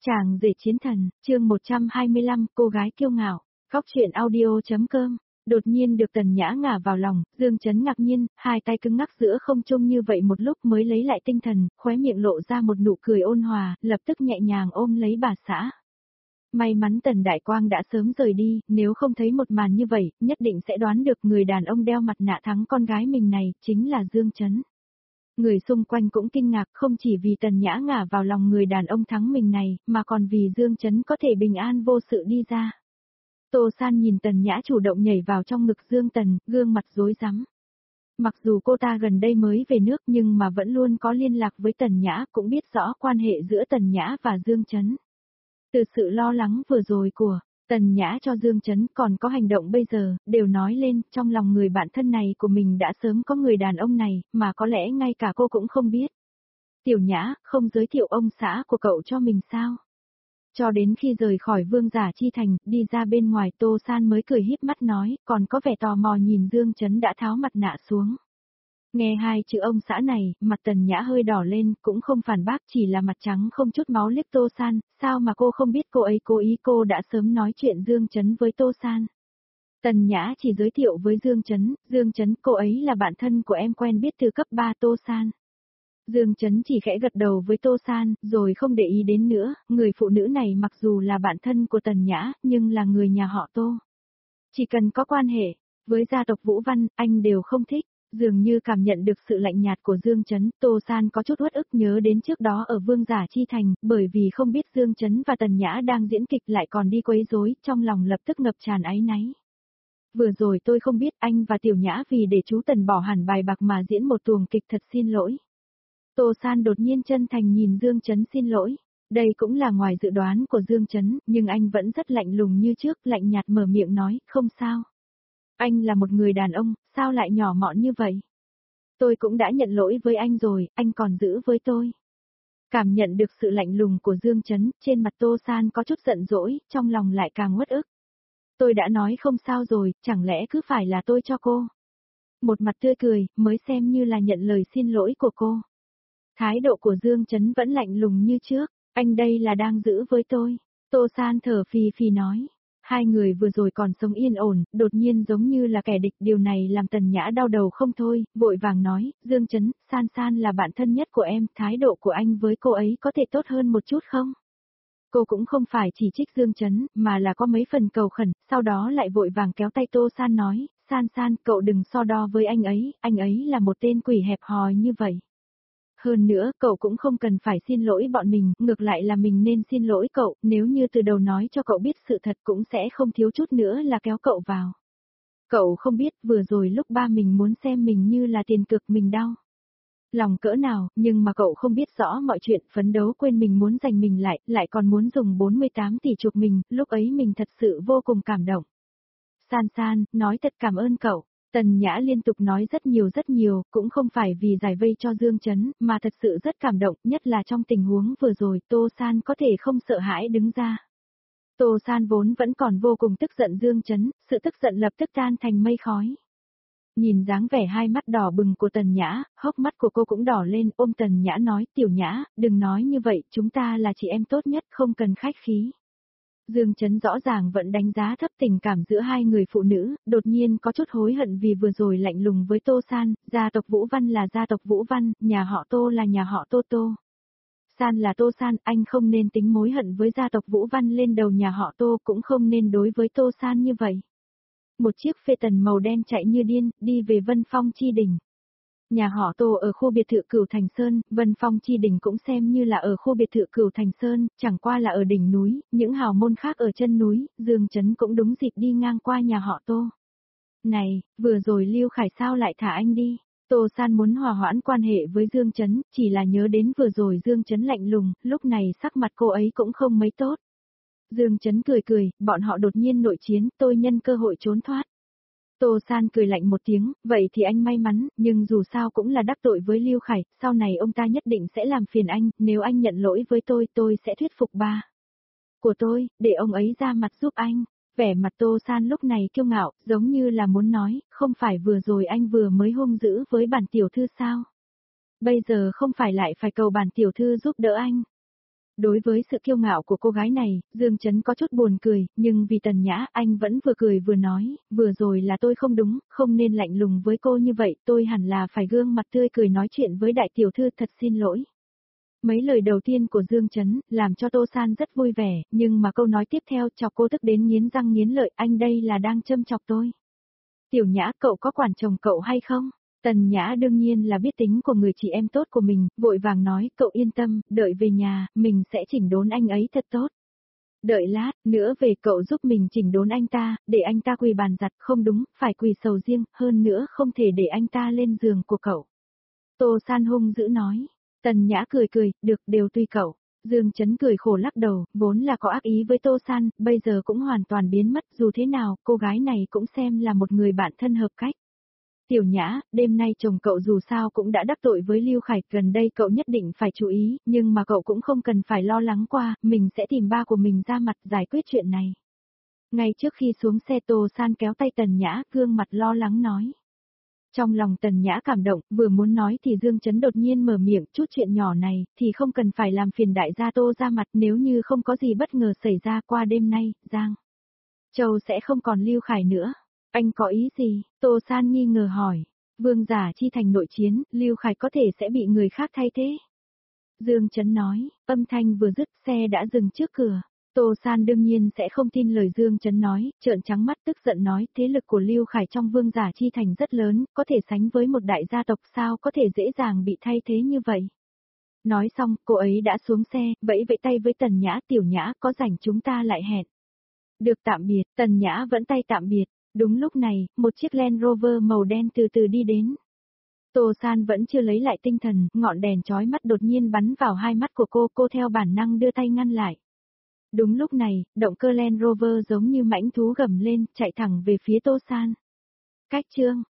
Chàng rể chiến thần, chương 125, cô gái kiêu ngạo, Khóc chuyện audio.com. Đột nhiên được Tần Nhã ngả vào lòng, Dương Chấn ngạc nhiên, hai tay cứng ngắc giữa không trung như vậy một lúc mới lấy lại tinh thần, khóe miệng lộ ra một nụ cười ôn hòa, lập tức nhẹ nhàng ôm lấy bà xã. May mắn Tần Đại Quang đã sớm rời đi, nếu không thấy một màn như vậy, nhất định sẽ đoán được người đàn ông đeo mặt nạ thắng con gái mình này, chính là Dương Chấn. Người xung quanh cũng kinh ngạc không chỉ vì Tần Nhã ngả vào lòng người đàn ông thắng mình này, mà còn vì Dương Chấn có thể bình an vô sự đi ra. Tô San nhìn Tần Nhã chủ động nhảy vào trong ngực Dương Tần, gương mặt rối rắm. Mặc dù cô ta gần đây mới về nước nhưng mà vẫn luôn có liên lạc với Tần Nhã, cũng biết rõ quan hệ giữa Tần Nhã và Dương Chấn. Từ sự lo lắng vừa rồi của Tần Nhã cho Dương Chấn còn có hành động bây giờ, đều nói lên trong lòng người bạn thân này của mình đã sớm có người đàn ông này, mà có lẽ ngay cả cô cũng không biết. Tiểu Nhã, không giới thiệu ông xã của cậu cho mình sao? Cho đến khi rời khỏi Vương Giả Chi Thành, đi ra bên ngoài Tô San mới cười híp mắt nói, còn có vẻ tò mò nhìn Dương Chấn đã tháo mặt nạ xuống. Nghe hai chữ ông xã này, mặt Tần Nhã hơi đỏ lên, cũng không phản bác, chỉ là mặt trắng không chút máu liếc Tô San, sao mà cô không biết cô ấy cố ý, cô đã sớm nói chuyện Dương Chấn với Tô San. Tần Nhã chỉ giới thiệu với Dương Chấn cô ấy là bạn thân của em quen biết từ cấp 3 Tô San. Dương Chấn chỉ khẽ gật đầu với Tô San, rồi không để ý đến nữa, người phụ nữ này mặc dù là bạn thân của Tần Nhã, nhưng là người nhà họ Tô. Chỉ cần có quan hệ với gia tộc Vũ Văn, anh đều không thích. Dường như cảm nhận được sự lạnh nhạt của Dương Chấn, Tô San có chút uất ức nhớ đến trước đó ở Vương Giả Chi Thành, bởi vì không biết Dương Chấn và Tần Nhã đang diễn kịch lại còn đi quấy rối, trong lòng lập tức ngập tràn áy náy. Vừa rồi tôi không biết anh và Tiểu Nhã vì để chú Tần bỏ hẳn bài bạc mà diễn một tuồng kịch, thật xin lỗi. Tô San đột nhiên chân thành nhìn Dương Chấn xin lỗi. Đây cũng là ngoài dự đoán của Dương Chấn, nhưng anh vẫn rất lạnh lùng như trước, lạnh nhạt mở miệng nói, không sao. Anh là một người đàn ông, sao lại nhỏ mọn như vậy? Tôi cũng đã nhận lỗi với anh rồi, anh còn giữ với tôi. Cảm nhận được sự lạnh lùng của Dương Chấn, trên mặt Tô San có chút giận dỗi, trong lòng lại càng uất ức. Tôi đã nói không sao rồi, chẳng lẽ cứ phải là tôi cho cô? Một mặt tươi cười, mới xem như là nhận lời xin lỗi của cô. Thái độ của Dương Chấn vẫn lạnh lùng như trước, anh đây là đang giữ với tôi. Tô San thở phì phì nói. Hai người vừa rồi còn sống yên ổn, đột nhiên giống như là kẻ địch, điều này làm Tần Nhã đau đầu không thôi, vội vàng nói, Dương Chấn, San là bạn thân nhất của em, thái độ của anh với cô ấy có thể tốt hơn một chút không? Cô cũng không phải chỉ trích Dương Chấn, mà là có mấy phần cầu khẩn, sau đó lại vội vàng kéo tay Tô San nói, San, cậu đừng so đo với anh ấy là một tên quỷ hẹp hòi như vậy. Hơn nữa, cậu cũng không cần phải xin lỗi bọn mình, ngược lại là mình nên xin lỗi cậu, nếu như từ đầu nói cho cậu biết sự thật cũng sẽ không thiếu chút nữa là kéo cậu vào. Cậu không biết, vừa rồi lúc ba mình muốn xem mình như là tiền cược mình đau lòng cỡ nào, nhưng mà cậu không biết rõ mọi chuyện, phấn đấu quên mình muốn giành mình lại còn muốn dùng 48 tỷ chuộc mình, lúc ấy mình thật sự vô cùng cảm động. San, nói thật cảm ơn cậu. Tần Nhã liên tục nói rất nhiều, cũng không phải vì giải vây cho Dương Chấn, mà thật sự rất cảm động, nhất là trong tình huống vừa rồi, Tô San có thể không sợ hãi đứng ra. Tô San vốn vẫn còn vô cùng tức giận Dương Chấn, sự tức giận lập tức tan thành mây khói. Nhìn dáng vẻ hai mắt đỏ bừng của Tần Nhã, hốc mắt của cô cũng đỏ lên, ôm Tần Nhã nói, Tiểu Nhã, đừng nói như vậy, chúng ta là chị em tốt nhất, không cần khách khí. Dương Chấn rõ ràng vẫn đánh giá thấp tình cảm giữa hai người phụ nữ, đột nhiên có chút hối hận vì vừa rồi lạnh lùng với Tô San, gia tộc Vũ Văn là gia tộc Vũ Văn, nhà họ Tô là nhà họ Tô. San là Tô San, anh không nên tính mối hận với gia tộc Vũ Văn lên đầu nhà họ Tô, cũng không nên đối với Tô San như vậy. Một chiếc phê tần màu đen chạy như điên, đi về Vân Phong Chi Đỉnh. Nhà họ Tô ở khu biệt thự Cửu Thành Sơn, Vân Phong Chi Đỉnh cũng xem như là ở khu biệt thự Cửu Thành Sơn, chẳng qua là ở đỉnh núi, những hào môn khác ở chân núi, Dương Chấn cũng đúng dịp đi ngang qua nhà họ Tô. Này, vừa rồi Lưu Khải sao lại thả anh đi? Tô San muốn hòa hoãn quan hệ với Dương Chấn, chỉ là nhớ đến vừa rồi Dương Chấn lạnh lùng, lúc này sắc mặt cô ấy cũng không mấy tốt. Dương Chấn cười, bọn họ đột nhiên nội chiến, tôi nhân cơ hội trốn thoát. Tô San cười lạnh một tiếng, vậy thì anh may mắn, nhưng dù sao cũng là đắc tội với Lưu Khải, sau này ông ta nhất định sẽ làm phiền anh, nếu anh nhận lỗi với tôi sẽ thuyết phục ba của tôi, để ông ấy ra mặt giúp anh. Vẻ mặt Tô San lúc này kiêu ngạo, giống như là muốn nói, không phải vừa rồi anh vừa mới hung dữ với bản tiểu thư sao? Bây giờ không phải lại phải cầu bản tiểu thư giúp đỡ anh. Đối với sự kiêu ngạo của cô gái này, Dương Chấn có chút buồn cười, nhưng vì Tần Nhã, anh vẫn vừa cười vừa nói, vừa rồi là tôi không đúng, không nên lạnh lùng với cô như vậy, tôi hẳn là phải gương mặt tươi cười nói chuyện với đại tiểu thư, thật xin lỗi. Mấy lời đầu tiên của Dương Chấn, làm cho Tô San rất vui vẻ, nhưng mà câu nói tiếp theo chọc cô tức đến nghiến răng nghiến lợi, anh đây là đang châm chọc tôi. Tiểu Nhã, cậu có quản chồng cậu hay không? Tần Nhã đương nhiên là biết tính của người chị em tốt của mình, vội vàng nói, cậu yên tâm, đợi về nhà, mình sẽ chỉnh đốn anh ấy thật tốt. Đợi lát, nữa về cậu giúp mình chỉnh đốn anh ta, để anh ta quỳ bàn giặt, không đúng, phải quỳ sầu riêng, hơn nữa không thể để anh ta lên giường của cậu. Tô San hung dữ nói. Tần Nhã cười cười, được, đều tùy cậu. Dương Chấn cười khổ lắc đầu, vốn là có ác ý với Tô San, bây giờ cũng hoàn toàn biến mất, dù thế nào, cô gái này cũng xem là một người bạn thân hợp cách. Tiểu Nhã, đêm nay chồng cậu dù sao cũng đã đắc tội với Lưu Khải, gần đây cậu nhất định phải chú ý, nhưng mà cậu cũng không cần phải lo lắng qua, mình sẽ tìm ba của mình ra mặt giải quyết chuyện này. Ngay trước khi xuống xe Tô San kéo tay Tần Nhã, gương mặt lo lắng nói. Trong lòng Tần Nhã cảm động, vừa muốn nói thì Dương Chấn đột nhiên mở miệng, chút chuyện nhỏ này, thì không cần phải làm phiền đại gia Tô ra mặt, nếu như không có gì bất ngờ xảy ra qua đêm nay, Giang Châu sẽ không còn Lưu Khải nữa. Anh có ý gì? Tô San nghi ngờ hỏi. Vương giả chi thành nội chiến, Lưu Khải có thể sẽ bị người khác thay thế. Dương Chấn nói, âm thanh vừa dứt xe đã dừng trước cửa. Tô San đương nhiên sẽ không tin lời Dương Chấn nói, trợn trắng mắt tức giận nói, thế lực của Lưu Khải trong vương giả chi thành rất lớn, có thể sánh với một đại gia tộc, sao có thể dễ dàng bị thay thế như vậy. Nói xong, cô ấy đã xuống xe, vẫy vẫy tay với Tần Nhã, Tiểu Nhã, có rảnh chúng ta lại hẹn. Được, tạm biệt, Tần Nhã vẫn tay tạm biệt. Đúng lúc này, một chiếc Land Rover màu đen từ từ đi đến. Tô San vẫn chưa lấy lại tinh thần, ngọn đèn chói mắt đột nhiên bắn vào hai mắt của cô theo bản năng đưa tay ngăn lại. Đúng lúc này, động cơ Land Rover giống như mãnh thú gầm lên, chạy thẳng về phía Tô San. Cách chương